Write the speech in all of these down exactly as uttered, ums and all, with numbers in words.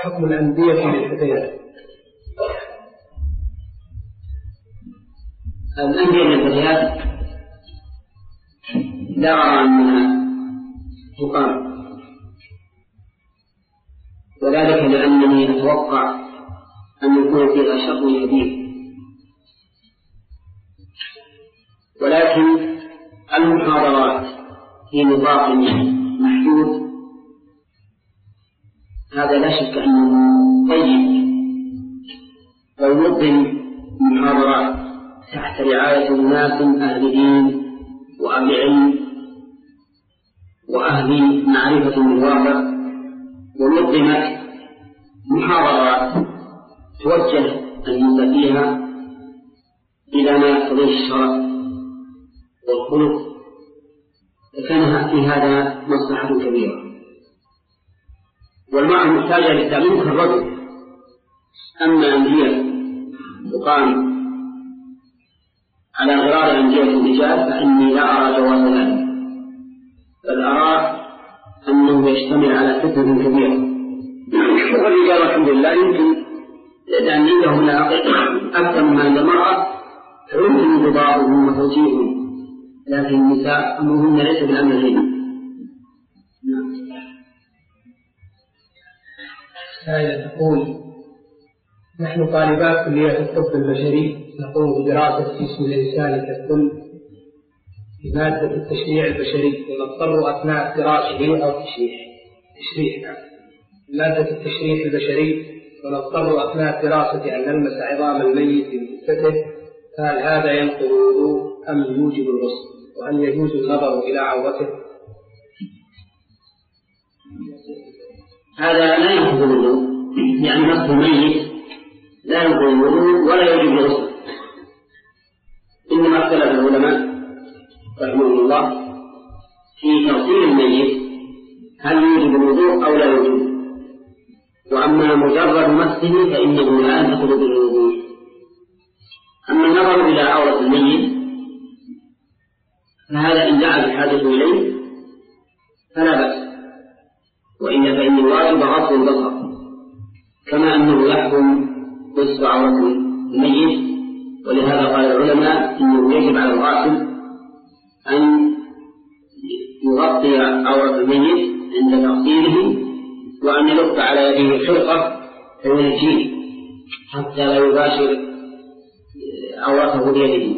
حكم الأندية للفتيات؟ الأندية للفتيات لا أرى أنها تقام، وذلك لأنني أتوقع أن يكون فيها شر كبير، ولكن المحاضرات في نطاق محدود هذا لا شك أنه طيب، وينظم محاضرات تحت رعاية الناس أهل دين وأهل علم وأهل معرفة بالواقع، ونظمت محاضرات توجه الناس فيها إلى ما يقتضيه الشرع والخلق، فكان في هذا مصلحة كبيرة. والمرأة محتاجة للتعليم كالرجل، أما أن هي تقام على غرار أندية الرجال فإني لا أرى جواز ذلك، بل أرى أنه يشتمل على فتنة كبيرة. والرجال الحمد لله يمكن لأن عندهم أكثر من عند المرأة فيمكن انضباطهم وتوجيههم، لكن النساء أمرهن ليس بالأمر الغني. سائلة تقول: نحن طالبات كلية الطب البشري نقوم بدراسة جسم الإنسان ككل في مادة التشريع البشري، ونضطر أثناء الدراسة أو التشريح تشريح مادة التشريح البشري ونضطر أثناء الدراسة أن نلمس عظام الميت بجثته، فهل هذا ينقض الوضوء أم يوجب الغسل؟ وهل يجوز النظر إلى عورته؟ هذا لا ينقض الوضوء، يعني مس الميت لا ينقض الوضوء ولا يوجب الغسل، إنما اختلف العلماء رحمهم الله في تغسيل الميت هل يوجب الوضوء أو لا يوجب، وأما مجرد مسه فإنه لا ينقض الوضوء. أما النظر إلى عورة الميت فهذا إن دعا الحاجة إليه فلا بأس، وإلا فإن الواجب غض البصر، كما أنه يحكم وسط عورة الميت. ولهذا قال العلماء إنه يجب على الغاسل أن يغطي عورة الميت عند تغسيله، وأن يلف على يده خرقة فينجيه حتى لا يباشر عورته بيده.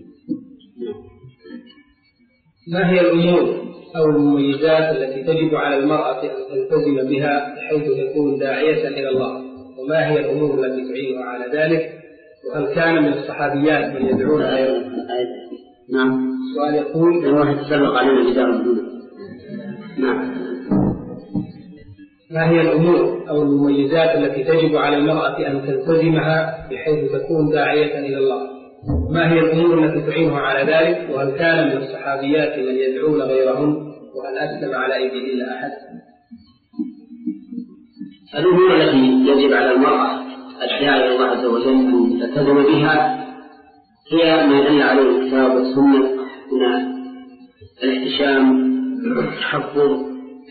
ما هي الأمور أو المميزات التي تجب على المرأة أن تلتزم بها بحيث تكون داعية إلى الله؟ وما هي الأمور التي تعينها على ذلك؟ وهل كان من الصحابيات من يدعون غيرهم؟ نعم. سؤال يقول: لو واحد تسلق علينا الجدار. نعم. ما هي الأمور أو المميزات التي تجب على المرأة أن تلتزمها بحيث تكون داعية إلى الله؟ ما هي الأمور التي تعينها على ذلك؟ وهل كان من الصحابيات من يدعون غيرهم؟ وهل أسلم على أيديهن أحد؟ الأمور التي يجب على المرأة الداعية إلى الله عز وجل أن تلتزم بها هي ما دل عليه الكتاب والسنة من الاحتشام والتحفظ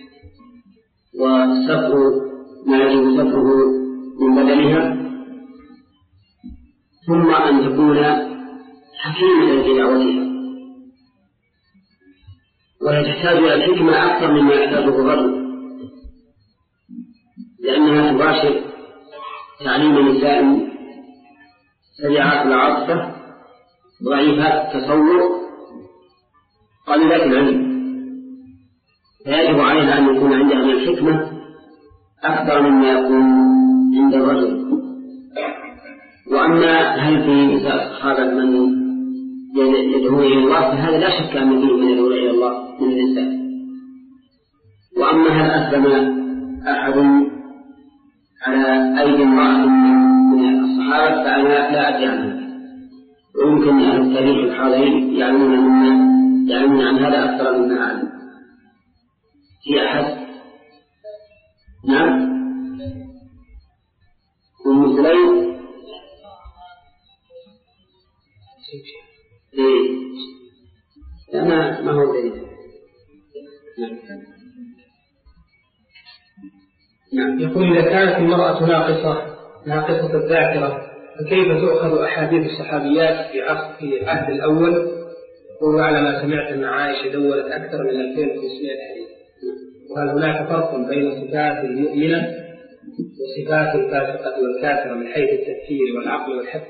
وستر ما يجب ستره من بدنها، ثم أن تكون حكيمة في دعوتها، وهي تحتاج إلى الحكمة أكثر مما يحتاجه الرجل، لأنها تباشر تعليم نساء سريعات العاطفة ضعيفات التصور قليلات العلم، فيجب عليها أن يكون عندها من الحكمة أكثر مما يكون عند الرجل. وأما هل في نساء الصحابة من يدعون إلى الله فهذا لا شك أن فيه من يدعون إلى الله من النساء. وأما هل أسلم أحد على أيدي امرأة من الصحابة فأنا لا أدري عنها، ويمكن أهل التاريخ الحاضرين يعلمون مما يعلمون عن هذا أكثر مما أعلم. في أحد؟ نعم. أم سليم؟ إيه لا ما ما هو دليل. نعم. نعم. يقول: إذا كانت المرأة ناقصة ناقصة الذاكرة، فكيف تؤخذ أحاديث الصحابيات في عصر في العهد الأول؟ وعلى ما سمعت أن عائشة دولت أكثر من ألفين وخمسمائة حديث، وهل هناك فرق بين صفات المؤمنة وصفات الفاسقة والكافرة من حيث التفكير والعقل والحفظ؟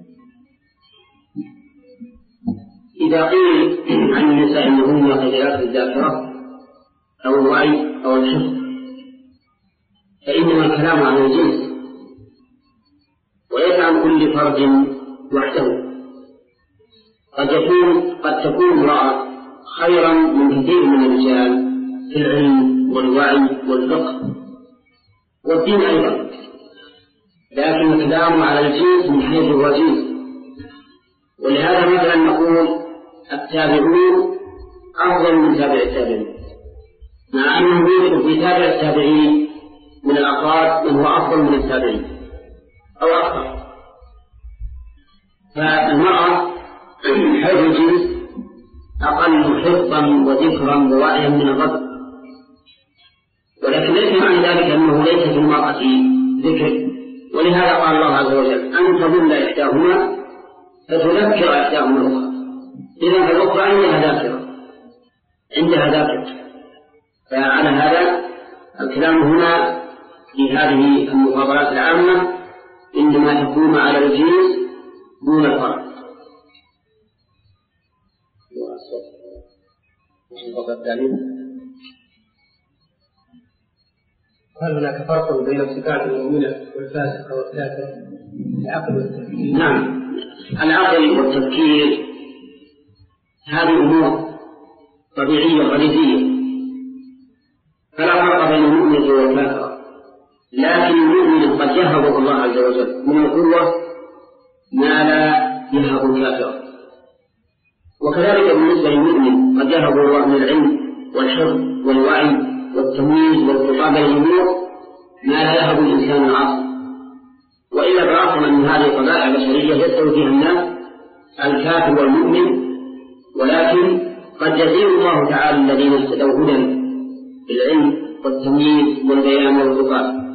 إذا قيل عن النساء أنهن قليلات الذاكرة أو الوعي أو الحفظ فإنما الكلام عن الجنس وليس عن كل فرد وحده. قد يكون قد تكون امرأة خيرا من كثير من الرجال في العلم والوعي والفقه والدين أيضا، لكن الكلام على الجنس من حيث هو جنس. ولهذا مثلا نقول التابعون أفضل من تابع التابعين، مع أنه يوجد في تابع التابعين من الأفراد من هو أفضل من التابعين أو أكثر. فالمرأة حيث الجنس أقل حفظا وذكرا ووعيا من الرجل، ولكن ليس معنى ذلك أنه ليس في المرأة ذكر. ولهذا قال الله عز وجل أن تظل إحداهما فتذكر إحداهما الأخرى. إذن فالأخرى عندها ذاكرة عندها ذاكرة فعلى هذا الكلام هنا في هذه المفاضلات العامة إنما تكون على الجنس دون الفرق. هل هناك فرق بين صفات المؤمنة والفاسقة والكافرة العقل والتفكير؟ نعم، العقل والتفكير هذه أمور طبيعية غريزية، فلا فرق بين المؤمن والكافر. لكن المؤمن قد يهبه الله عز وجل من القوة ما لا يهب الكافر، وكذلك بالنسبة للمؤمن قد يهب الله من العلم والحفظ والوعي والتمييز والخطاب للأمور ما لا يهب الإنسان العاصي. وإلا فأصلا من هذه الطبائع البشرية يستوي فيها الناس الكافر والمؤمن، ولكن قد يزيد الله تعالى الذين اهتدوا هدى بالعلم والتمييز والبيان والخطاب.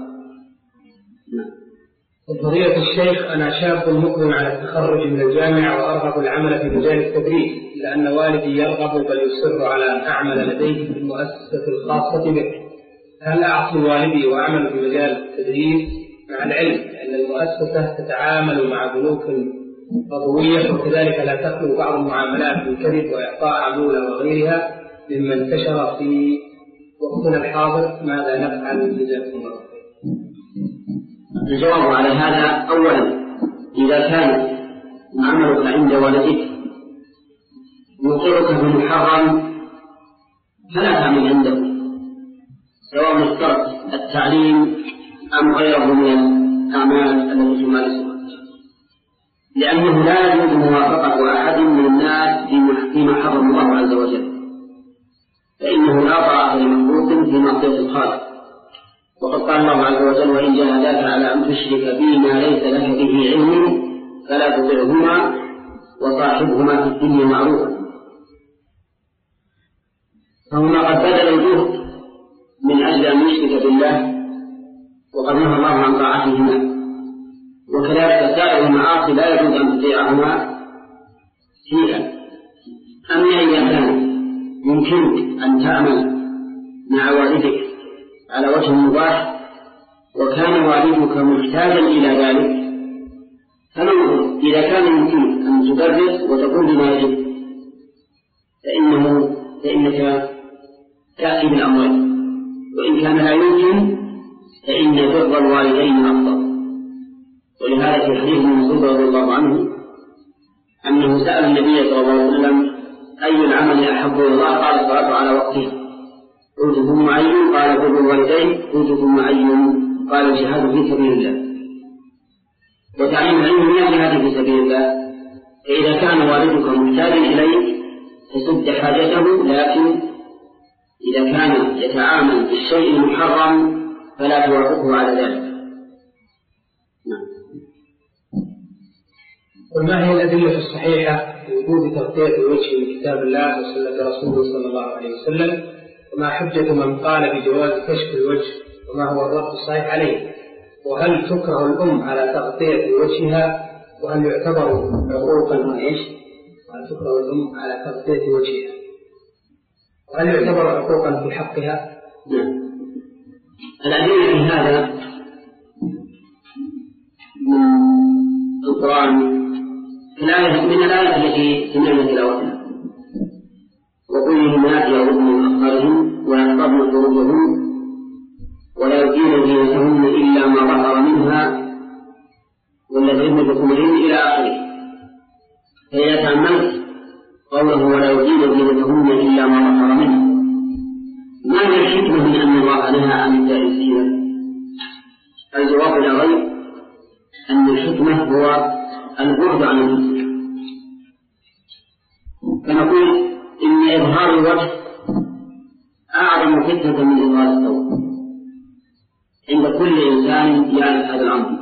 فضيلة الشيخ، أنا شاب مقبل على التخرج من الجامعة وأرغب العمل في مجال التدريس، لأن والدي يرغب بل يصر على أن أعمل لديه في المؤسسة الخاصة به. هل أعصي والدي وأعمل في مجال التدريس مع العلم أن المؤسسة تتعامل مع بنوك عضوية وكذلك لا تخلو بعض المعاملات بالكذب وإعطاء عمولة وغيرها مما انتشر في وقتنا الحاضر؟ ماذا نفعل جزاكم الله خير؟ الجواب على هذا: أولا، إذا كان عملك عند والدك يوقعك بمحرم فلا تعمل عنده، سواء اشترط التعليم أم غيره من الأعمال التي تمارسها، لأنه لا يجوز موافقة أحد من الناس فيما حرم الله عز وجل، فإنه لا طاعة لمخلوق في معصية الخالق. وقد قال الله عز وجل: وإن جاهداك على أن تشرك بي ما ليس لك به علم فلا تطعهما وصاحبهما في الدنيا معروفا. فهما قد بذل الجهد من أجل أن يشرك بالله وقد نهى الله عن طاعتهما، وكذلك سائر المعاصي لا يجوز أن تطيعهما فيها. أما إذا كان يمكنك أن تعمل مع والدك على وجه مباح وكان والدك محتاجا إلى ذلك فننظر، إذا كان يمكن أن تدرس وتقوم بما يجب فإنه فإنك تأتي بالأموال، وإن كان لا يمكن فإن بر الوالدين أفضل. ولهذا في حديث ابن مسعود رضي الله عنه أنه سأل النبي صلى الله عليه وسلم: أي العمل أحب إلى الله؟ قال: الصلاة على وقتها. قلت: ثم أي؟ قال: بر الوالدين. قلت: ثم أي؟ قال: الجهاد في سبيل الله. وتعليم العلم من الجهاد في سبيل الله، فإذا كان والدك محتاجا إليك فسد حاجته، لكن إذا كان يتعامل بالشيء المحرم فلا توافقه على ذلك. وما هي الأدلة الصحيحة لوجوب تغطية الوجه من كتاب الله وسنة رسوله صلى الله عليه وسلم؟ وما حجة من قال بجواز كشف الوجه؟ وما هو الرد الصحيح عليه؟ وهل تكره الأم على تغطية وجهها؟ وهل يعتبر عقوقا إيش؟ وهل تكره الأم على تغطية وجهها؟ وهل يعتبر عقوقا في حقها؟ نعم. الأدلة في هذا من القرآن الآية من الآية التي سمعنا تلاوتها: وقل للناس يغضن من أبصارهم ويحفظن فروجهن ولا يبدين زينتهن إلا ما ظهر منها والذين بخمرهن إلى آخره. فإذا تأملت قوله ولا يبدين زينتهن إلا ما ظهر منها، ما هي الحكمة من أن الله نهى عن إبداء الزينة؟ الجواب لا غير أن الحكمة هو البعد عن النفس. فنقول إن إظهار الوجه أعظم فتنة من إظهار الثوب عند كل إنسان يعرف هذا الأمر.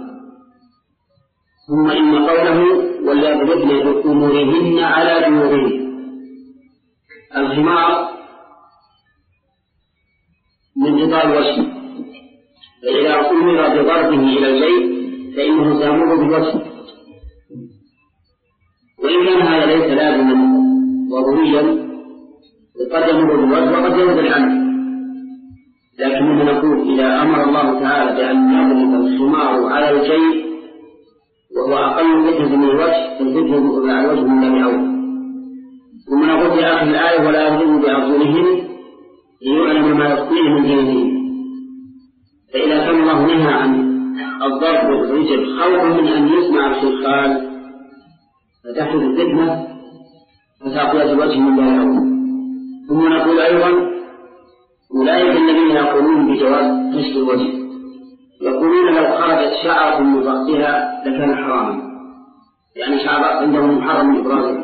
ثم إن قوله وليضربن بخمورهن على جيوبهن، الخمار من غطاء الوجه، فإذا أمر بضربه إلى الجيب فإنه سيمر بالوجه، وإن كان هذا ليس لازما ضروريا قد يمر بالوجه وقد ينزل عنه، لكننا نقول إذا أمر الله تعالى بأن يضرب الخمار على الجيب وهو أقل فتنة من الوجه فالفتنة على الوجه من باب أولى. ثم نقول في آخر الآية ولا يضربوا بأرجلهم ليعلم ما يخفيه من دينهم. فإذا كان الله نهى عن الضرب بالرجل خوفا من أن يسمع الخلخال فتحدث الفتنة فتعطية الوجه من باب أولى. ثم نقول أيضا أولئك الذين يقولون بجواز كشف الوجه يقولون لو خرجت شعرة من رأسها لكان حراما، يعني شعر عندهم محرم إبرازها.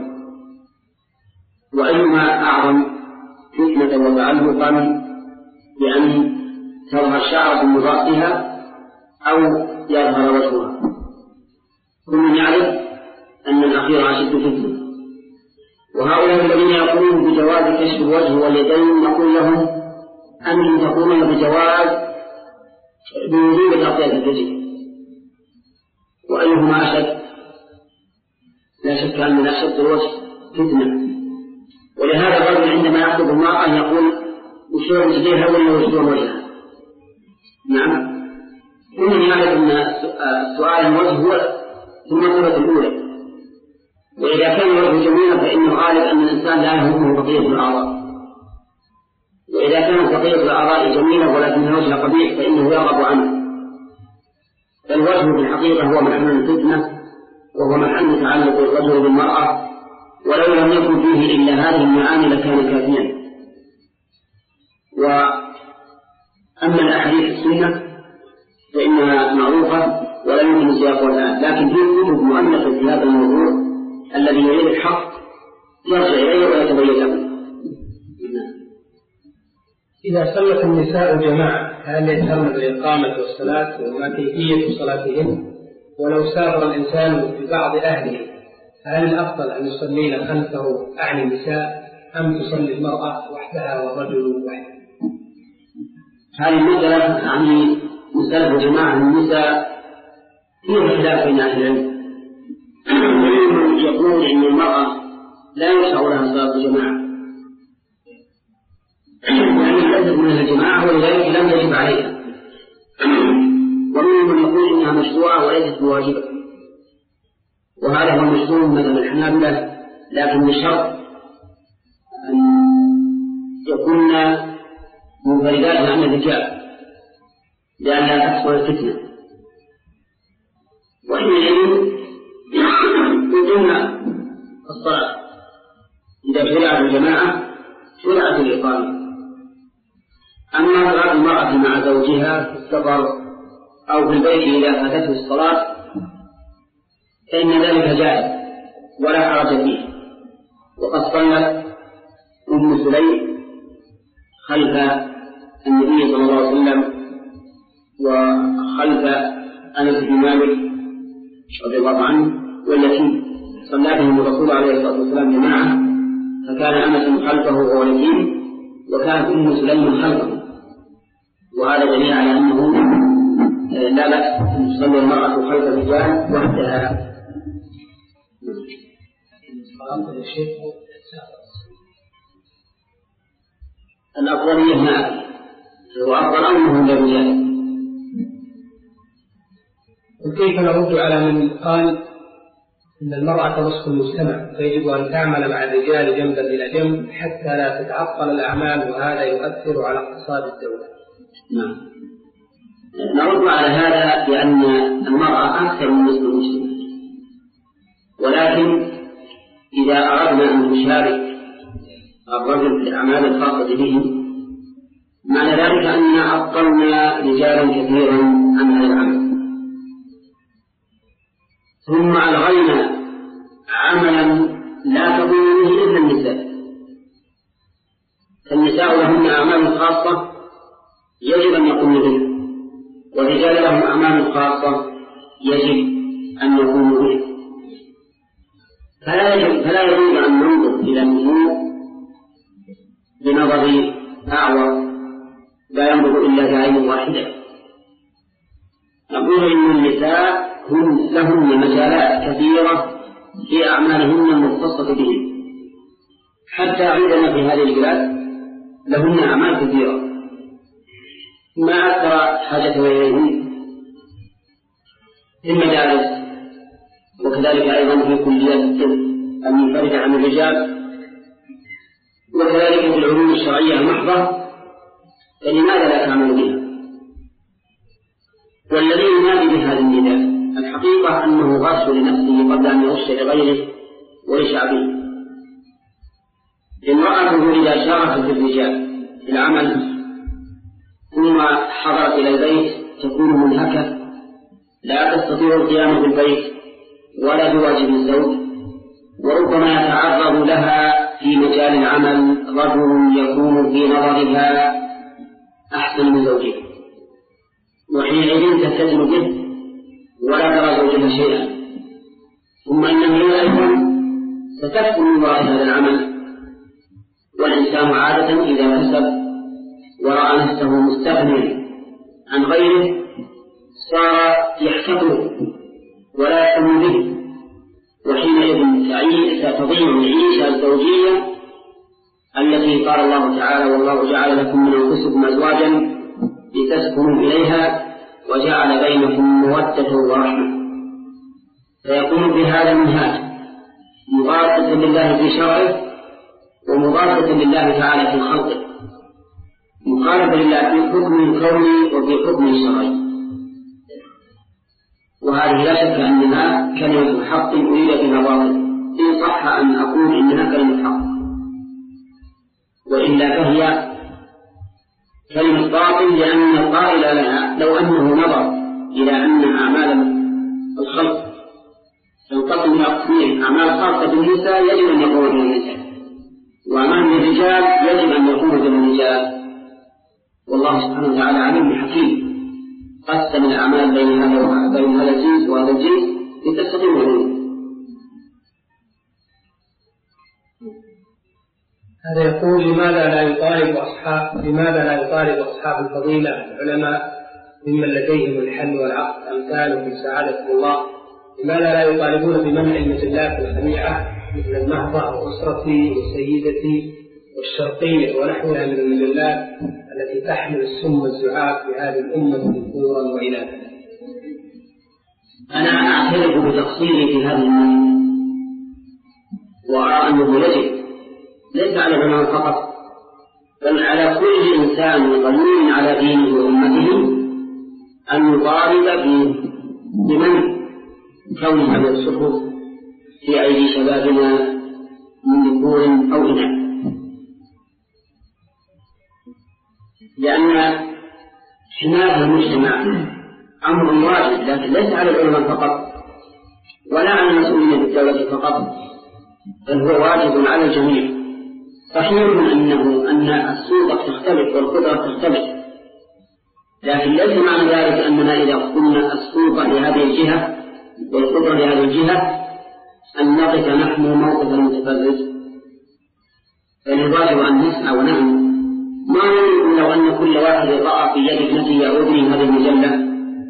وأيما أعظم فتنة وتعلقا بأن تظهر شعرة من رأسها أو يظهر وجهها؟ كل يعرف أن الأخير أشد فتنة. وهؤلاء الذين يقولون بجواز كشف الوجه واليدين نقول لهم أنهم تقولون بجواز بوجوب تغطية الرجل، وأيهما أشد؟ لا شك أن من أشد الوجه فتنة. ولهذا الرجل عندما يخطب المرأة يقول وشور رجليها ولا وشور وجهها. نعم، ومن يعرف أن السؤال الوجه هو المرتبة الأولى، وإذا كان الوجه جميلا فإنه غالب أن الإنسان لا يهمه بقية الأعضاء، وإذا كانت بقية الأعضاء جميلة ولكن الوجه قبيح فإنه يرغب عنه. فالوجه في الحقيقة هو محل الفتنة وهو محل تعلق الرجل بالمرأة، ولو لم يكن فيه إلا هذه المعاني لكان كافيا. وأما الأحاديث السنة فإنها معروفة ولا يمكن سياقها الآن، لكن في كتب مؤلفة في هذا الموضوع الذي يريد الحق يرجع إليه ويتبين له. إذا صلت النساء جماعة هل يتهمن بالإقامة والصلاة وما كيفية صلاتهم؟ ولو سافر الإنسان ببعض أهله هل الأفضل أن يصلين خلفه أعني النساء أم تصلي المرأة وحدها والرجل وحده؟ هذه المسألة يعني مسألة جماعة النساء فيها خلاف بين أهل العلم. ومنهم يقول إن المرأة لا يشرع لها صلاة جماعة يعني ليست من الجماعة ولذلك لم يجب عليها. ومنهم يقول إنها مشروعة وليست بواجبة، وهذا هو مشروع مثل الحنابلة، لكن بشرط أن يكون منفردات عن الرجال لأن لا تحصل الفتنة. وحينئذ يقولون الصلاة إذا شرعت الجماعة شرعت الإقامة. أما صلاة المرأة مع زوجها في السفر أو في البيت إذا فاتته الصلاة فإن ذلك جائز ولا حرج فيه. وقد صلت أم سليم خلف النبي صلى الله عليه وسلم وخلف أنس بن مالك رضي الله عنه، والتي صلى بهم الرسول عليه الصلاة والسلام جماعة، فكان أنس خلفه وهو يتيم وكانت أم سليم خلفه، وهذا دليل على أنه لا بأس أن تصلي المرأة خلف الرجال وحدها. الأفضلية ما هو أفضل أمره للرجال. وكيف نرد على من قال إن المرأة نصف المجتمع فيجب أن تعمل مع الرجال جنبا إلى جنب حتى لا تتعطل الأعمال وهذا يؤثر على اقتصاد الدولة؟ نعم، نرد على هذا بأن المرأة أكثر من نصف المجتمع، ولكن إذا أردنا أن نشارك الرجل في الأعمال الخاصة به معنى ذلك أننا عطلنا رجالا كثيرا عن هذا العمل، ثم ألغينا عملا لا تقوم به إلا النساء. فالنساء لهن أعمال خاصة يجب أن يقوموا بها، والرجال لهم أعمال خاصة يجب أن يقوموا بها. فلا يجب فلا يجب أن ننظر إلى الأمور بنظر أعور لا ينظر إلا بعين واحدة. نقول إن النساء هم لهن مجالات كثيرة في أعمالهن المختصة بهم، حتى عندنا في هذه البلاد لهن أعمال كثيرة ما أكثر حاجة إليهن في المدارس، وكذلك أيضا في كليات الطب المنفردة عن الرجال، وكذلك في العلوم الشرعية المحضة، فلماذا لا تعمل بها؟ والذي ينادي بهذا النداء الحقيقة أنه غش لنفسه قبل أن يغش لغيره ولشعبه. امرأته إذا شاركت الرجال في العمل ثم حضرت إلى البيت تكون منهكة، لا تستطيع القيام بالبيت ولا بواجب الزوج، وربما يتعرض لها في مجال العمل رجل يكون في نظرها أحسن من زوجها، وحينئذ تلتزم به ولا ترى زوجها شيئا، ثم إنها أيضا ستكفر من وراء هذا العمل. والإنسان عادة إذا كسب ورأى نفسه مستغنيا عن غيره صار يحتقره ولا يهتم به، وحينئذ ستضيع العيشة الزوجية التي قال الله تعالى: والله جعل لكم من أنفسكم أزواجا لتسكنوا إليها وجعل بينكم مودة ورحمة. فيكون في هذا المنهاج مضادة لله في شرعه ومضادة لله تعالى في خلقه، مخالفة لله في حكم الكوني وفي حكم الشرعي. وهذه لا شك أنها كلمة حق أريد بها باطل، إن صح أن أقول إنها كلمة حق، وإلا فهي كلمة باطل، لأن القائل لها لو أنه نظر إلى أن أعمال الخلق تنقسم إلى قسمين: أعمال خاصة بالنساء يجب أن يقوم بها النساء، وأعمال الرجال يجب أن يقوم بها الرجال. والله سبحانه وتعالى عليم حكيم، قسم الأعمال بين هذا بين هذا الجنس وهذا الجنس لتستقيم الأمور. هذا يقول: لماذا لا يطالب أصحاب لماذا لا يطالب أصحاب الفضيلة العلماء ممن لديهم الحل والعقد أمثالهم سعادة الله، لماذا لا يطالبون بمنع المجلات الخليعة مثل النهضة وأسرتي وسيدتي والشرقية ونحوها من المجلات التي تحمل السم الزعاف في هذه الأمة ذكورا وإناثا؟ أنا أعترف بتقصيري في هذه المسألة، وأرى أنه يجب ليس على العلماء فقط بل على كل إنسان غني على دينه وأمته أن يطالب بمن كون هذه الصفوف في أيدي شبابنا من ذكور أو إناث، لأن حماية المجتمع أمر واجب، لكن ليس على العلماء فقط ولا على المسؤولين بالدولة فقط، بل هو واجب على الجميع. صحيح أنه أن السلطة تختلف والقدرة تختلف، لكن ليس معنى ذلك أننا إذا قلنا السلطة لهذه الجهة والقدرة لهذه الجهة أن نقف نحن موقف المتفرج، بل الواجب أن نسعى ونعمل. ما نقول لو أن كل واحد رأى في يد ابنته أو ابنه هذه المجلة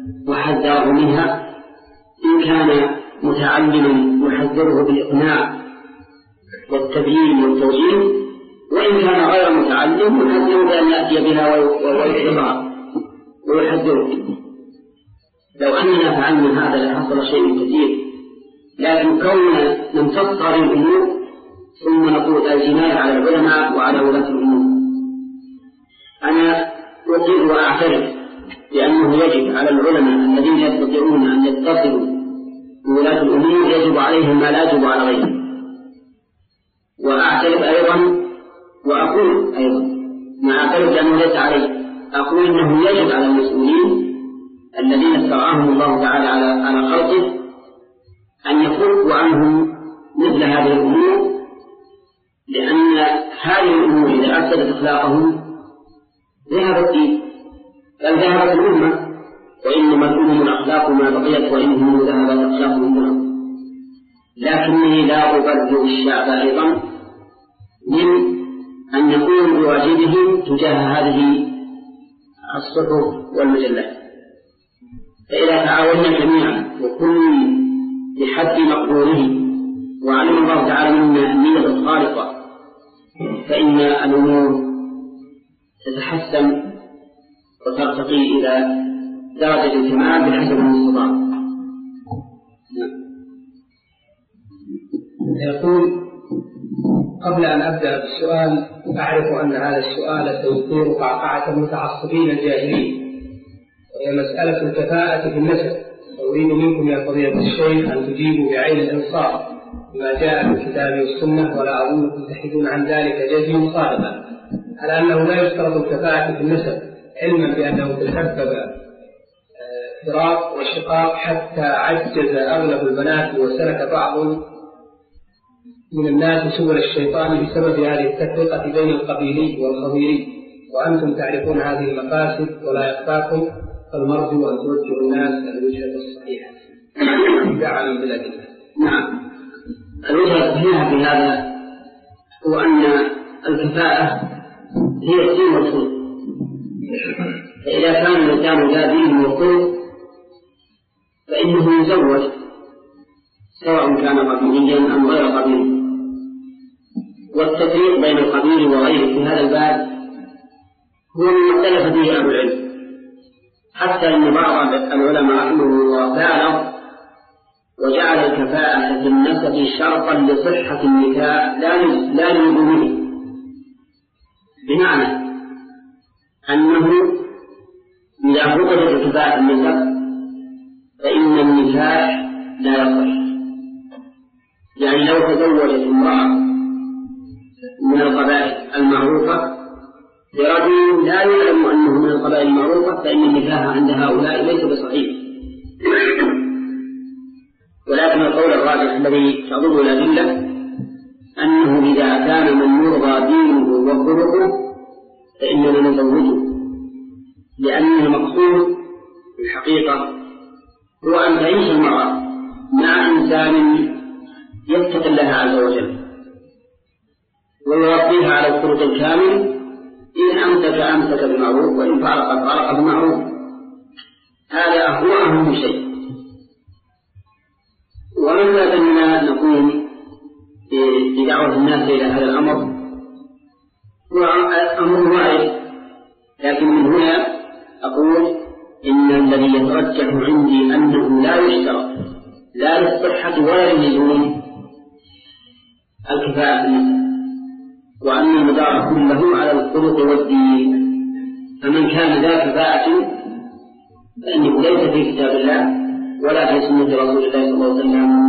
وحذره منها إن كان متعلما يحذره بالإقناع والتبيين والتوجيه، وإن كان غير متعلم يحذره بأن يأتي بها ويحذرها ويحذره. لو أننا فعلنا هذا لحصل شيء كثير، لكن كوننا نمتص هذه الأمور ثم نقول الجناية على العلماء وعلى ولاة الأمور. أنا أقر وأعترف بأنه يجب على العلماء الذين يستطيعون أن يتصلوا بولاة الأمور يجب عليهم ما لا يجب على غيرهم. وأعترف أيضا وأقول أيضا ما أعترف بأنه ليس عليه، أقول أنه يجب على المسؤولين الذين استرعاهم الله تعالى على على خلقه أن يفكوا عنهم مثل هذه الأمور، لأن هذه الأمور إذا أفسدت أخلاقهم ذهب الدين بل ذهبت الأمة، وإنما الأمم الأخلاق ما بقيت وإنهم ذهبت أخلاقهم. لكنني لا أبرر الشعب أيضا من أن يقوم بواجبهم تجاه هذه الصحف والمجلات. فإذا تعاوننا جميعا وكل بحد مقدوره وعلم الله تعالى منا النية الخالصة فإن الأمور تتحسن وترتقي إلى درجة الكمال بحسب المستطاع. يقول: قبل أن أبدأ بالسؤال أعرف أن هذا السؤال سيثير قعقعة المتعصبين الجاهلين، وهي مسألة الكفاءة في النسب. أريد منكم يا فضيلة الشيخ أن تجيبوا بعين الإنصاف بما جاء في الكتاب والسنة، ولا أظنكم تحدون عن ذلك جزم صادقا، على أنه لا يشترط الكفاءة في النسب، علما بأنه تسبب فراق وشقاق حتى عجز أغلب البنات وسلك بعض من الناس سبل الشيطان بسبب هذه التفرقة بين القبيلي والخضيري، وأنتم تعرفون هذه المفاسد ولا يخفاكم، فالمرجو أن توجهوا الناس إلى الوجهة الصحيحة دعما بالأدلة. نعم، الوجهة الصحيحة في هذا هو أن الكفاءة هي الدين والخلق، فإذا كان الإنسان ذا دين وخلق فإنه يزوج سواء كان قبيليا أم غير قبيلي. والتفريق بين القبيل وغيره في هذا الباب هو من اختلف فيه أهل العلم، حتى أن بعض العلماء رحمه الله بالغ وجعل الكفاءة في النسب شرطا لصحة النكاح لا للزومه، بمعنى أنه إذا فقدت الكفاءة في النسب فإن النكاح لا يصح. يعني لو تزوجت امرأة من القبائل المعروفة برجل لا يعلم أنه من القبائل المعروفة فإن النكاح عند هؤلاء ليس بصحيح. ولكن القول الراجح الذي تضر الأدلة أنه إذا كان من يرضى دينه وخلقه فإننا نزوجه، لأن المقصود في الحقيقة هو أن تعيش المرأة مع إنسان يتقي الله عز وجل ويربيها على الخلق الكامل، إن أمسك أمسك بمعروف وإن فرق فرق بمعروف. هذا هو أهم شيء. ومن أننا نقوم بدعوة الناس إلى هذا الأمر هو أمر وارد، لكن من هنا أقول إن الذي يترجح عندي أنه لا يشترط لا للصحة ولا للزوم الكفاءة في النسب، وأن المدار كله على الخلق والدين. فمن كان ذا كفاءة فإنه ليس في كتاب الله ولا في سنة رسول الله صلى الله عليه وسلم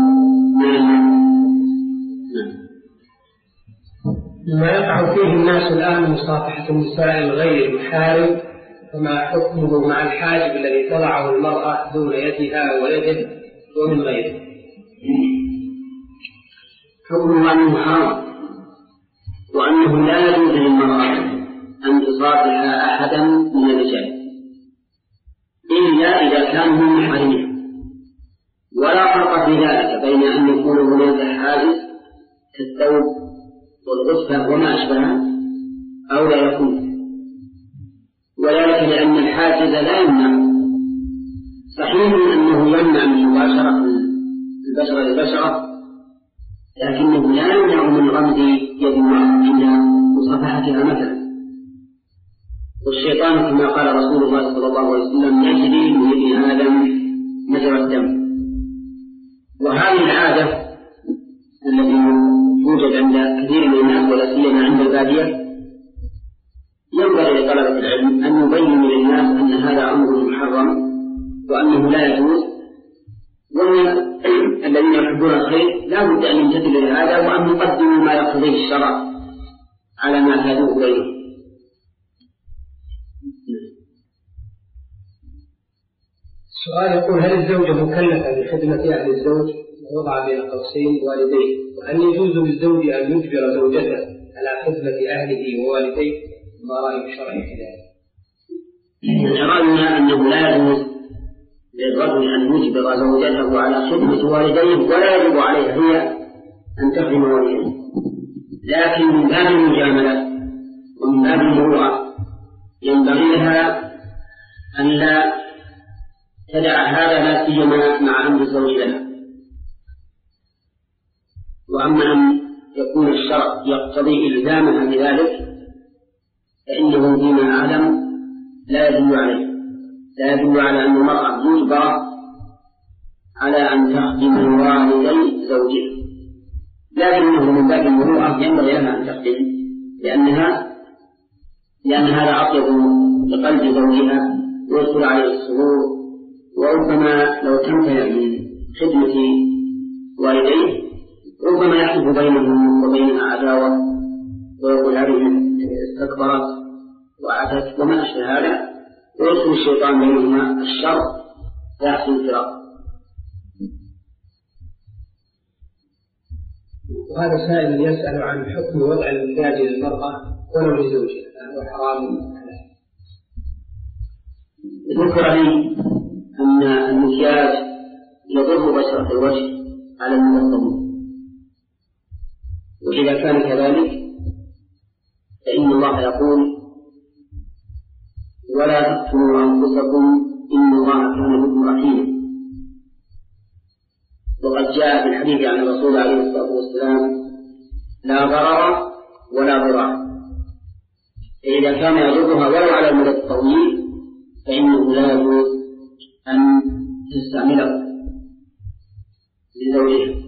ما يقع فيه الناس الآن مصافحة النساء الغير محارم، فما حكمه مع الحاجب الذي تضعه المرأة دون يدها ويده ومن غيره؟ حكمه أنه حرام، وأنه لا يجوز للمرأة أن تصافح أحدا من الرجال إلا إذا كان من محارمها. ولا فرق في ذلك بين أن يكون هناك حاجز كالثوب والغصة وما أشبهها أو لا يكون، وذلك لأن الحاجز لا يمنع صحيح أنه يمنع من مباشرة البشرة للبشرة، لكنه لا يمنع من غمز يد المرأة عند مصافحتها مثلا. والشيطان كما قال رسول الله صلى الله عليه وسلم يجري من ابن آدم مجرى الدم. وهذه العادة التي توجد عند كثير من الناس ولا سيما عند البادية ينبغي لطلبة العلم أن يبين للناس أن هذا أمر محرم وأنه لا يجوز، والذين يحبون الخير لا بد أن يمتثلوا لهذا وأن يقدموا ما يقتضيه الشرع على ما كانوا بينهم. السؤال يقول: هل الزوجة مكلفة بخدمة أهل الزوج ووضع بين قوسين والديه؟ وهل يجوز للزوج أن يجبر زوجته على خدمة أهله ووالديه؟ ما رأي الشرع في ذلك؟ رأينا أنه لا يجوز للرجل أن يجبر زوجته على خدمة والديه، ولا يجب عليها هي أن تخدم والديه، لكن من باب المجاملة ومن باب المروءة ينبغي لها أن لا تدع هذا لا سيما مع أمر الزوج لها. وأما أن يكون الشرع يقتضي إلزامها بذلك فإنه فيما أعلم لا يدل عليه، لا يدل على أن المرأة يجبر على أن تخدم والدي زوجها، لكنه من باب المروءة ينبغي لها أن تخدم لأنها لأن هذا أطيب لقلب زوجها ويدخل عليه السرور. وربما لو تمتنع من خدمة والديه ربما يحدث بينهم وبينها عداوة ويقول هذه استكبرت وعتت وما أشبه هذا، ويدخل الشيطان بينهما الشر فيحصل الفراق. وهذا سائل يسأل عن حكم وضع المكياج للمرأة ولو لزوجها، وحرام. ذكر لي أن المكياج يضر بشرة الوجه على المتطلب، وإذا كان كذلك فإن الله يقول: ولا تقتلوا أنفسكم إن الله كان بكم رحيما. وقد جاء في الحديث عن الرسول عليه الصلاة والسلام: لا ضرر ولا ضرار. فإذا كان يضرها ولو على المدى الطويل فإنه لا يجوز أن تستعمله لزوجها.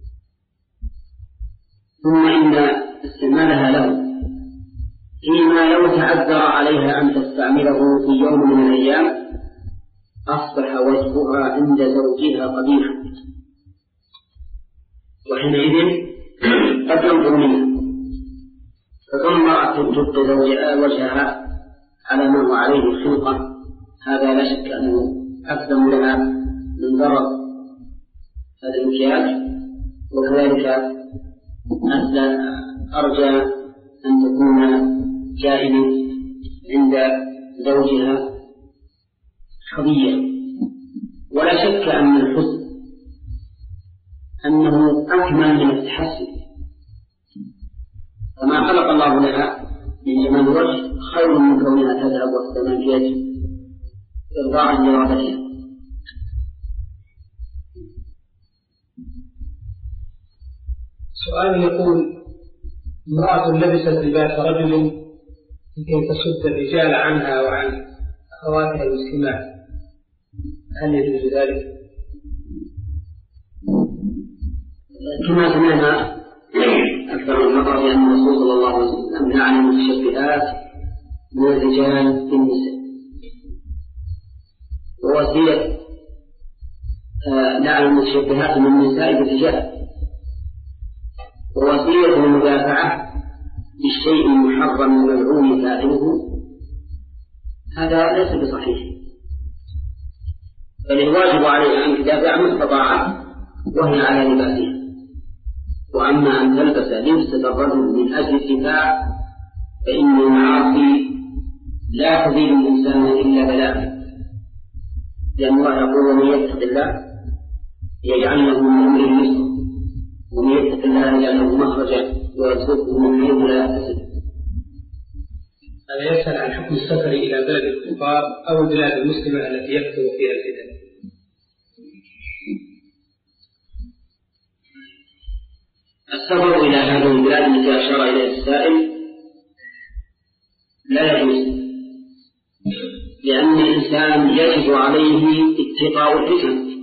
ثم إن استعمالها له فيما لو تعذر عليها أن تستعمله في يوم من الأيام أصبح وجهها عند زوجها قبيحا، وحينئذ قد ينظر منها. فكم امرأة تبقي وجهها على ما هو عليه الخلقة، هذا لا شك أنه أقدم لها من ضرر هذا المكياج. وكذلك أرجى أن تكون جائزة عند زوجها حظية. ولا شك أن الحسن أنه أكمل من التحسن، فما خلق الله لها من جمال الوجه خير من كونها تذهب واستمع بيده إرضاء لرغبتها. سؤال يقول: امرأة لبست لباس رجل لكي تسد الرجال عنها وعن أخواتها المسلمات، هل يجوز ذلك؟ كما سمعنا أكثر من مرة بأن الرسول صلى الله عليه وسلم نعى المتشبهات من الرجال بالنساء، ووصية نعى المتشبهات من النساء بالرجال، ووصية المدافعة بالشيء المحرم الملعون فاعله، هذا ليس بصحيح، بل الواجب عليها أن تدافع ما استطاعت وهي على لباسها. وأما أن تلبس لبسة الرجل من أجل الدفاع فإن المعاصي لا تزيد الإنسان إلا بلاء، لأن الله يقول: ومن يتق الله يجعل له من أمره يسرا ومن يتق الله يجعل له مخرجا ويرزقه من حيث لا يحتسب. هذا يسأل عن حكم السفر إلى بلد الكفار أو البلاد المسلمة التي يكثر فيها الفتن. السفر إلى هذه البلاد التي أشار إليها السائل لا يجوز، لأن الإنسان يجب عليه اتقاء الفتن.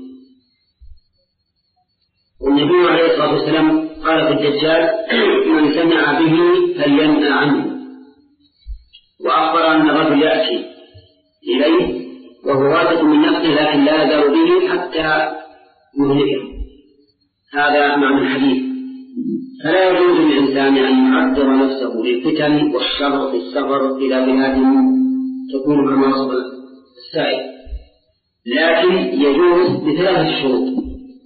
والنبي عليه الصلاة والسلام قال في الدجال: من سمع به فلينأ عنه. وأخبر أن الرجل يأتي إليه وهو واثق من نفسه لكن لا يزال به حتى يهلكه. هذا معنى الحديث. فلا يجوز للإنسان أن يعذر نفسه للفتن والشر في السفر إلى بلاد تكون كما وصف السائل، لكن يجوز بثلاثة شروط.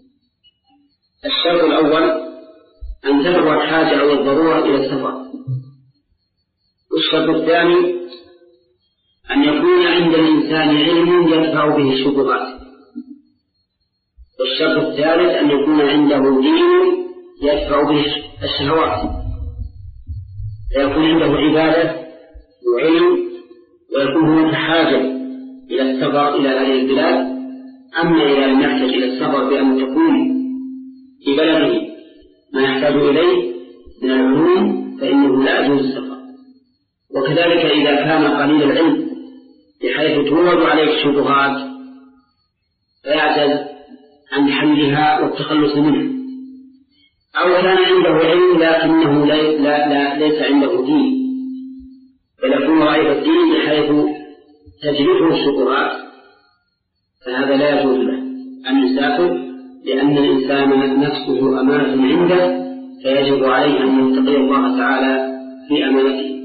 الشرط الأول أن تدعو الحاجة أو الضرورة إلى السفر. والشرط الثاني أن يكون عند الإنسان علم يدفع به الشبهات. والشرط الثالث أن يكون عنده دين يدفع به الشهوات، فيكون عنده عبادة وعلم ويكون هناك حاجة إلى السفر إلى هذه البلاد. أما إذا لم يحتاج إلى السفر بأن تكون في بلده ما يحتاج إليه من العلوم فإنه لا يجوز السفر. وكذلك إذا كان قليل العلم بحيث تورد عليه الشبهات فيعجز عن حلها والتخلص منها، أو كان عنده علم لكنه لا لا لا ليس عنده دين بل يكون ضعيف الدين بحيث تجلبه الشبهات، فهذا لا يجوز له أن يسافر، لأن الإنسان نفسه أمانة عنده فيجب عليه أن يتقي الله تعالى في أمانته.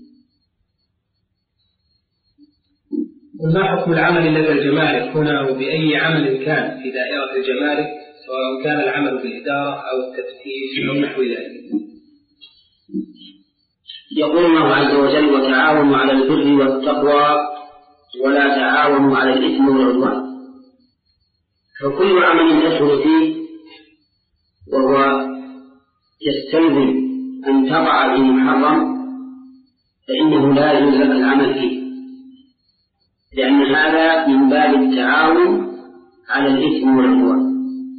وما حكم العمل لدى الجمارك هنا أو بأي عمل كان في دائرة الجمارك، سواء كان العمل بالإدارة أو التفتيش أو نحو ذلك؟ يقول الله عز وجل: وتعاونوا على البر والتقوى ولا تعاونوا على الإثم والعدوان. فكل عمل يدخل فيه وهو يستلزم أن تقع في محرم فإنه لا يجوز لك العمل فيه، لأن هذا من باب التعاون على الإثم والعدوان.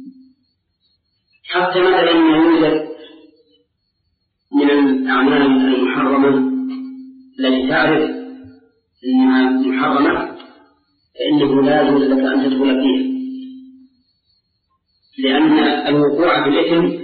حتى مثلا ما يوجد من الأعمال المحرمة التي تعرف أنها محرمة فإنه لا يجوز لك أن تدخل فيها، لأن الوقوع في الإثم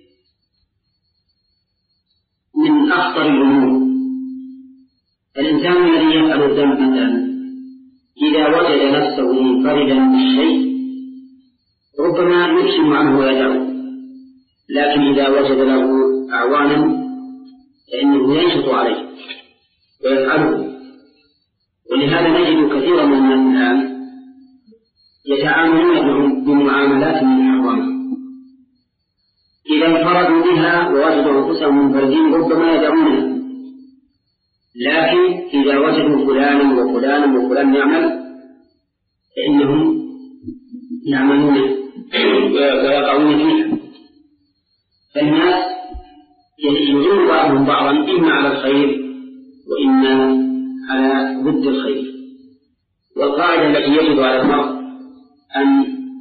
من أخطر الأمور. الإنسان الذي يفعل الذنب مثلا إذا وجد نفسه منفردا بالشيء ربما يكشف عنه ويدعه، لكن إذا وجد له أعوانا فإنه ينشط عليه ويفعله. ولهذا نجد كثيرا من الناس الآن يتعاملون بمعاملات محرمة، إذا انفردوا بها ووجدوا أنفسهم منفردين ربما يدعونها، لكن إذا وجدوا فلانا وفلانا وفلان يعمل فإنهم يعملون ويقعون فيها. فالناس يجعلون بعضهم بعضا إما على الخير وإما على ضد الخير. والقاعدة التي يجب على المرء أن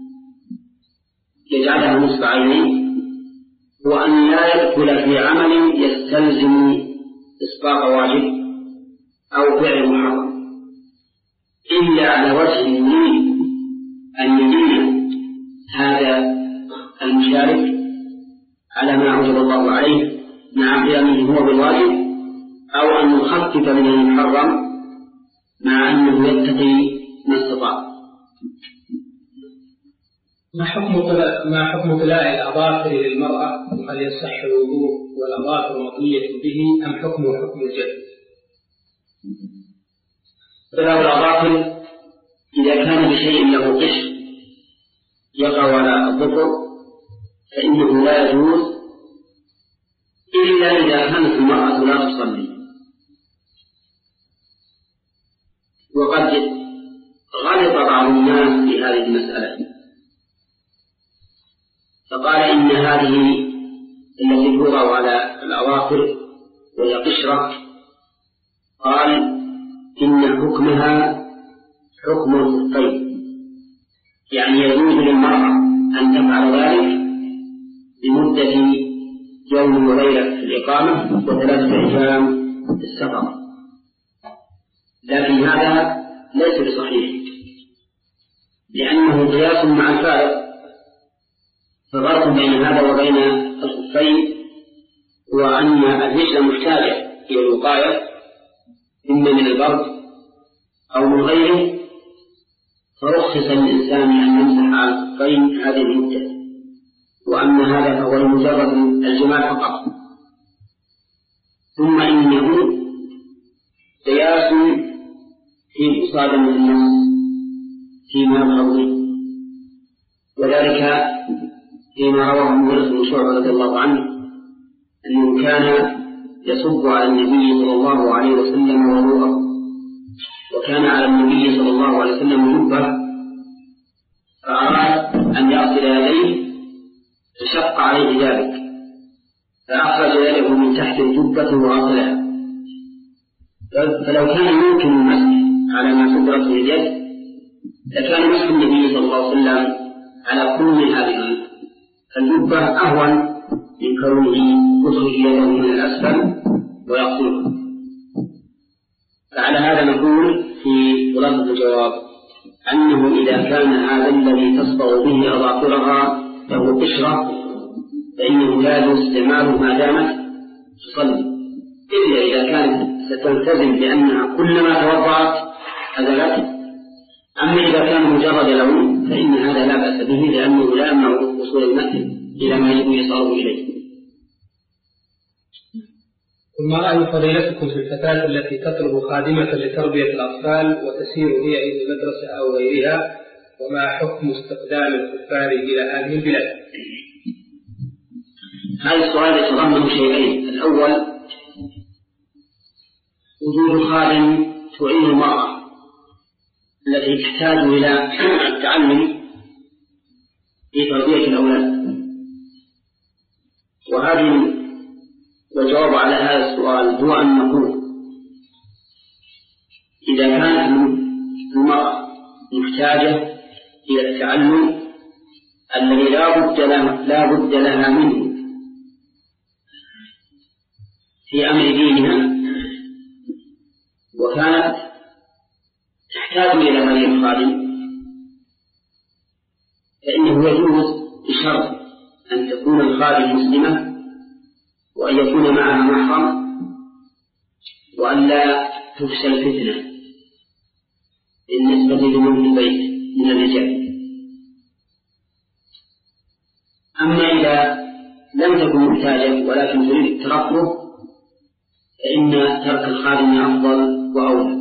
يجعلها نصب عينيه هو أن لا يدخل في عمل يستلزم إسقاط واجب أو فعل محرم إلا على وجه يريد أن يدل هذا المشارك على ما أوجب الله عليه مع قيامه هو بالواجب، أو أن يخفف من المحرم مع أنه يتقي ما استطاع. ما حكم ما حكم طلاء الأظافر للمرأة؟ هل يصح الوضوء والأظافر مطلية به أم حكمه حكم الجلد؟ طلاء الأظافر إذا كان بشيء له قشر يقع على الظفر فإنه لا يجوز إلا إذا كانت المرأة لا تصلي. وقد غلط بعض الناس في هذه المسألة فقال إن هذه التي توضع على الأواخر وهي قشرة قال إن حكمها حكم الخفين، يعني يجوز للمرأة أن تفعل ذلك لمدة يوم وليلة في الإقامة وثلاثة أيام في السفر، لكن هذا ليس بصحيح لأنه قياس مع الفارق. ففرق بين هذا وبين الخفين هو أن الرجل محتاجة إلى الوقاية إما من البرد أو من غيره، فرخص للإنسان أن يمسح على الخفين هذه المدة، وأما هذا فهو لمجرد الجماع فقط. ثم إنه قياس في مصادمة النص فيما يظهر، وذلك فيما رواه المغيرة بن شعبة رضي الله عنه أنه كان يصب على النبي صلى الله عليه وسلم وضوءه، وكان على النبي صلى الله عليه وسلم جبة، فأراد أن يغسل يديه فشق عليه ذلك، فأخرج يده من تحت الجبة وغسلها. فلو كان يمكن المسح على ما سترته اليد لكان مسح النبي صلى الله عليه وسلم على كل هذه الجبة أهون من كونه يخرج يده من الأسفل ويغسلها. فعلى هذا نقول في خلاصة الجواب أنه إذا كان هذا الذي تصبغ به أظافرها له قشرة فإنه لا يجوز استعماله ما دامت تصلي، إلا إذا كانت ستلتزم بأنها كلما توضأت أزلته. أما إذا كان مجرد لون فإن هذا لا بأس به، لأنه لا يمنع وصول الماء إلى ما يجب يصاره إليه. ثم رأي فضيلتكم في الفتاة التي تطلب خادمة لتربية الأطفال وتسير هي إلى المدرسة أو غيرها، وما حكم استخدام الكفار إلى هذه البلاد؟ هذا السؤال يتضمن شيئين: الأول وجود خادم تعين المرأة التي تحتاج إلى التعلم في تربية الأولاد، وهذه والجواب على هذا السؤال هو أن نقول إذا كانت المرأة محتاجة إلى التعلم الذي لا بد لها, لا بد لها منه في أمر دينها، وكانت تحتاج إلى هذه الخادم، فإنه يجوز بشرط أن تكون الخادم مسلمة، وأن يكون معها محرم، وأن لا تفشى الفتنة بالنسبة لمن في البيت من الرجال. أما إذا لم تكن محتاجة ولكن تريد الترفه فإن ترك الخادم أفضل وأولى.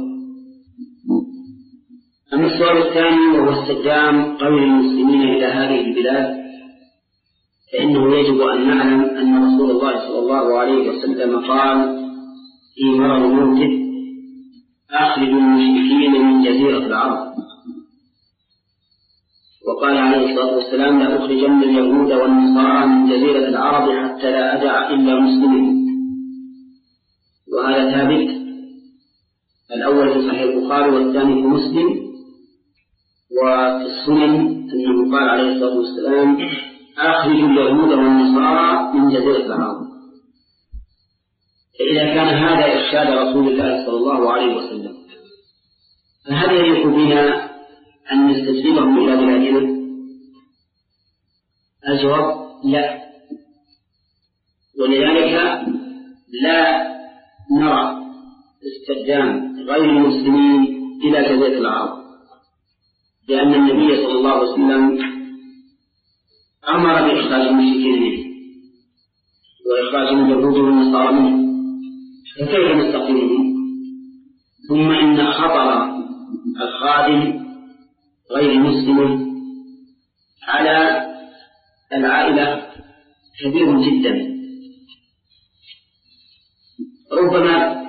أما السؤال الثاني وهو استخدام غير المسلمين إلى هذه البلاد، فإنه يجب أن نعلم أن رسول الله صلى الله عليه وسلم قال في مرض موته: أخرج المشركين من جزيرة العرب. وقال عليه الصلاة والسلام: لا أخرجن اليهود والنصارى من جزيرة العرب حتى لا أدع إلا مسلمين. وهذا ثابت، الأول في صحيح البخاري والثاني في مسلم. وفي السنن أنه قال عليه الصلاة والسلام: أخرج اليهود والنصارى من جزيرة العرب. فإذا كان هذا إرشاد رسول الله صلى الله عليه وسلم، فهل يليق بنا أن نستجيبهم إلى بلادنا؟ الجواب: لا. ولذلك لا نرى استخدام غير المسلمين إلى جزيرة العرب، لأن النبي صلى الله عليه وسلم أمر بإخراج المشركين منه وإخراج اليهود والنصارى منه، فكيف نستقيمهم؟ ثم إن خطر الخادم غير المسلم على العائلة كبير جدا، ربما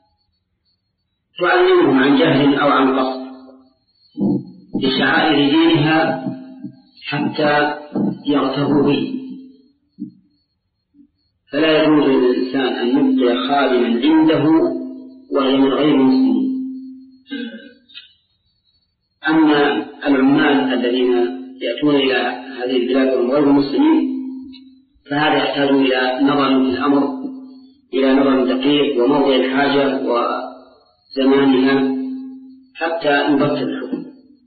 تعلمهم عن جهل أو عن قصد بشعائر دينها حتى يغتروا به. فلا يجوز للإنسان أن يبقي خادما عنده وهي من غير المسلمين. أما العمال الذين يأتون إلى هذه البلاد وهم غير المسلمين فهذا يحتاج إلى نظر في الأمر، إلى نظر دقيق وموضع الحاجة وزمانها حتى يبطل الحكم.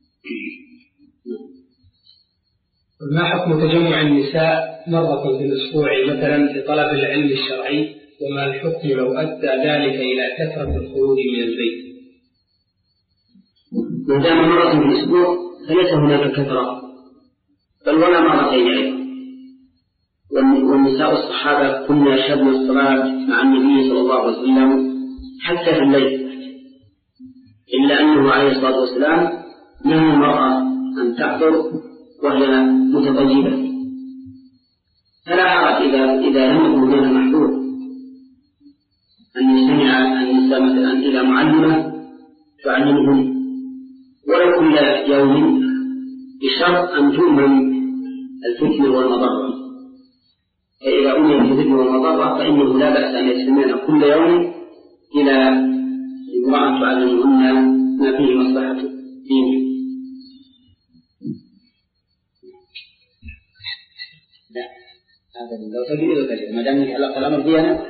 ما حكم تجمع النساء مرة في الأسبوع مثلا لطلب العلم الشرعي، وما الحكم لو أدى ذلك إلى كثرة الخروج من البيت؟ ما دام مرة في الأسبوع فليس هناك كثرة بل ولا مرتين أيضا. والنساء الصحابة كنا يشهدن الصلاة مع النبي صلى الله عليه وسلم حتى في الليل، إلا أنه عليه الصلاة والسلام نهى المرأة أن تحضر وهي متطيبة، فلا حرج إذا إذا لم يكن هناك محظور أن يستمع النساء مثلا إلى معلمة تعلمهم ولو كل يوم بشرط أن تؤمن الفتنة والمضرة. فإذا أمن الفتنة والمضرة فإنه لا بأس أن يستمعن كل يوم إلى امرأة تعلمهن ما فيه مصلحة دينه. لا هذا لو تجد إذا تجد ما دام يتعلق الأمر بينا.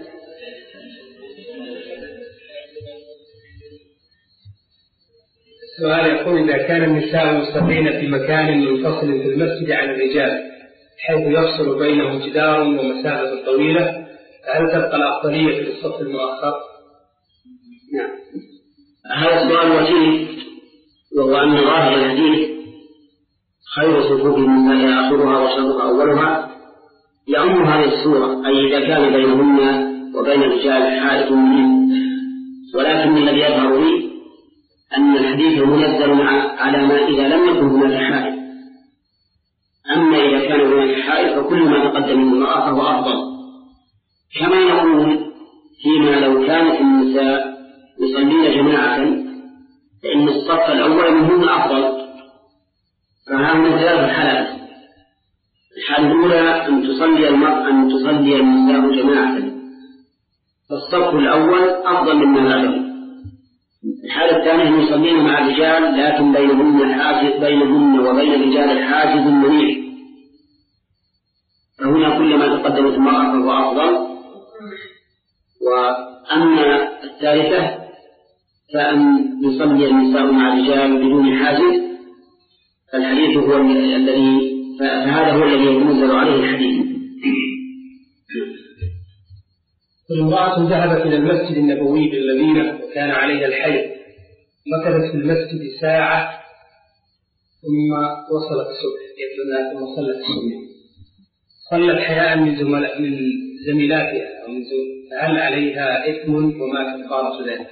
السؤال يقول: إذا كان النساء مستقيمين في مكان منفصل في المسجد عن الرجال حيث يفصل بينهم جدار ومسافة طويلة، فهل تبقى الأفضلية في الصف المؤخر؟ نعم، هذا السؤال وجيه، وهو أن ظاهر الحديث خير صفوف النساء آخرها وشرها أولها يعم هذه الصورة، أي إذا كان بينهن وبين الرجال حائط منه. ولكن الذي يظهر لي أن الحديث منزل على ما إذا لم يكن هناك حائط. أما إذا كان هناك حائط فكل ما تقدم من المرأة فهو أفضل، كما يقول فيما لو كانت النساء يصلين جماعة فإن الصف الأول منهن أفضل. فهذا ثلاث حالات: الحالة الأولى أن تصلي المرأة أن تصلي النساء جماعة فالصف الأول أفضل مما بعده. الحالة الثانية أن يصلين مع الرجال لكن بينهن حاجز بينهن وبين الرجال الحاجز منيع، فهنا كلما تقدمت المرأة فهو أفضل. وأما الثالثة فأن يصلي النساء مع الرجال بدون حاجز، فالحديث هو الذي فهذا هو الذي ينزل عليه الحديث. امرأة ذهبت إلى المسجد النبوي بالمدينة وكان عليها الحيض، مكثت في المسجد ساعة ثم وصلت الصبح ثم صلت الصبح، صلت حياء من زملاء من زميلاتها أو من فهل عليها إثم وما كفارة ذلك؟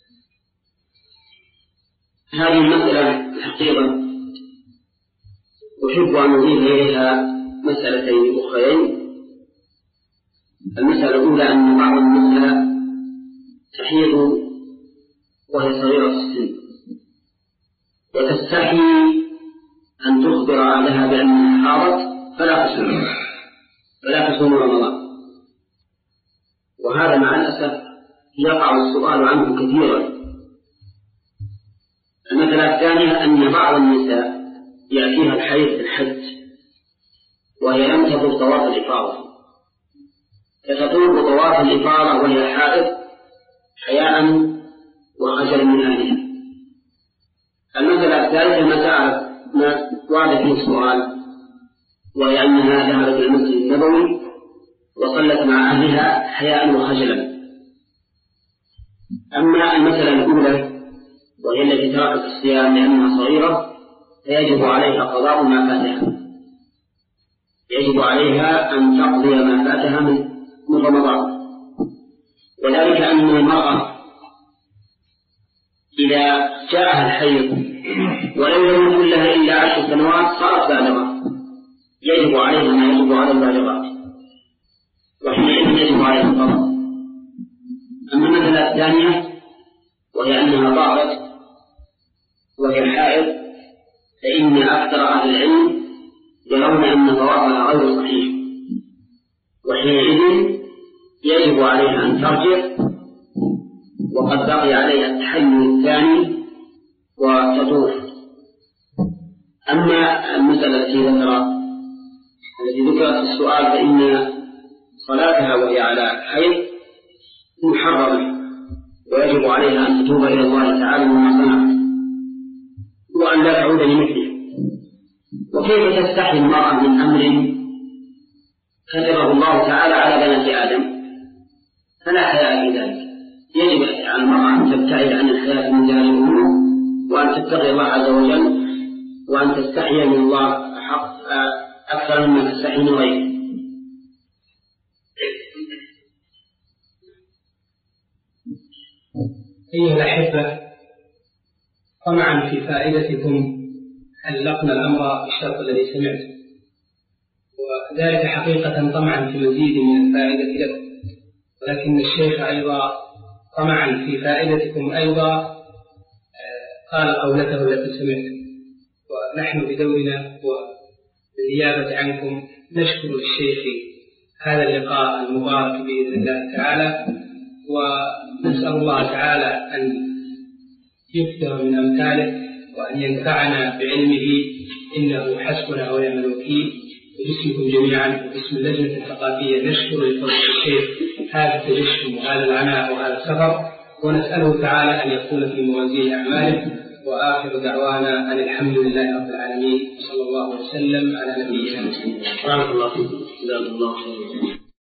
هذه المسألة حقيقة أحب أن أضيف إليها مسألتين أخرين. المسألة الأولى أن بعض النساء تحيض وهي صغيرة السن وتستحي أن تخبر أهلها بأنها حاضت فلا تصوم فلا تصوم رمضان، وهذا مع الأسف يقع السؤال عنه كثيرا. المسألة الثانية أن بعض النساء يأتيها الحيض في الحج وهي لم تطوف طواف الإفاضة، فتطوف طواف الإفاضة وهي حائض حياء وخجلا من أهلها. المسألة الثالثة ما تعرف ما وارد فيه السؤال، وهي أنها ذهبت إلى المسجد النبوي وصلت مع أهلها حياء وخجلا. أما المسألة الأولى وهي التي تركت الصيام لأنها صغيرة فيجب عليها قضاء ما فاتها، يجب عليها أن تقضي ما فاتها من رمضان، وذلك أن المرأة إذا جاءها الحيض ولم يكن لها إلا عشر سنوات صارت بالغة، يجب عليها ما يجب على البالغات، وحينئذ يجب عليها القضاء. أما المسألة الثانية وهي أنها ضاعت وهي حائض فإن أكثر أهل العلم يرون أن طوافها غير صحيح، وحينئذ يجب عليها أن ترجع وقد بقي عليها التحلل الثاني وتطوف أما المسألة التي ذكر التي ذكرت في السؤال فإن صلاتها وهي على حيض محرمة ويجب عليها أن تتوب إلى الله تعالى مما صنعت وأن لا تعود لمثله. وكيف تستحي المرأة من أمر كتبه الله تعالى على بنات آدم؟ فلا حياء في ذلك. يجب على المرأة أن تبتعد عن الحياة من ذلك الأمور وأن تتقي الله عز وجل وأن تستحي من الله حق أكثر مما تستحي من غيره. أيها الأحبة، طمعا في فائدتكم علقنا الأمر بالشرط الذي سمعته، وذلك حقيقة طمعا في مزيد من الفائدة لكم، ولكن الشيخ أيضا طمعا في فائدتكم أيضا قال قولته التي سمعتم، ونحن بدورنا وبالنيابة عنكم نشكر الشيخ هذا اللقاء المبارك بإذن الله تعالى، ونسأل الله تعالى أن يكثر من أمثاله وأن ينفعنا بعلمه، إنه حسبنا ونعم الوكيل. باسمكم جميعا وباسم اللجنة الثقافية نشكر لفضل الشيخ هذا التجشم وهذا العناء وهذا السفر، ونسأله تعالى أن يكون في موازين أعماله. وآخر دعوانا أن الحمد لله رب العالمين، صلى الله وسلم على نبينا محمد. بارك الله فيكم. جزاكم الله خيرا.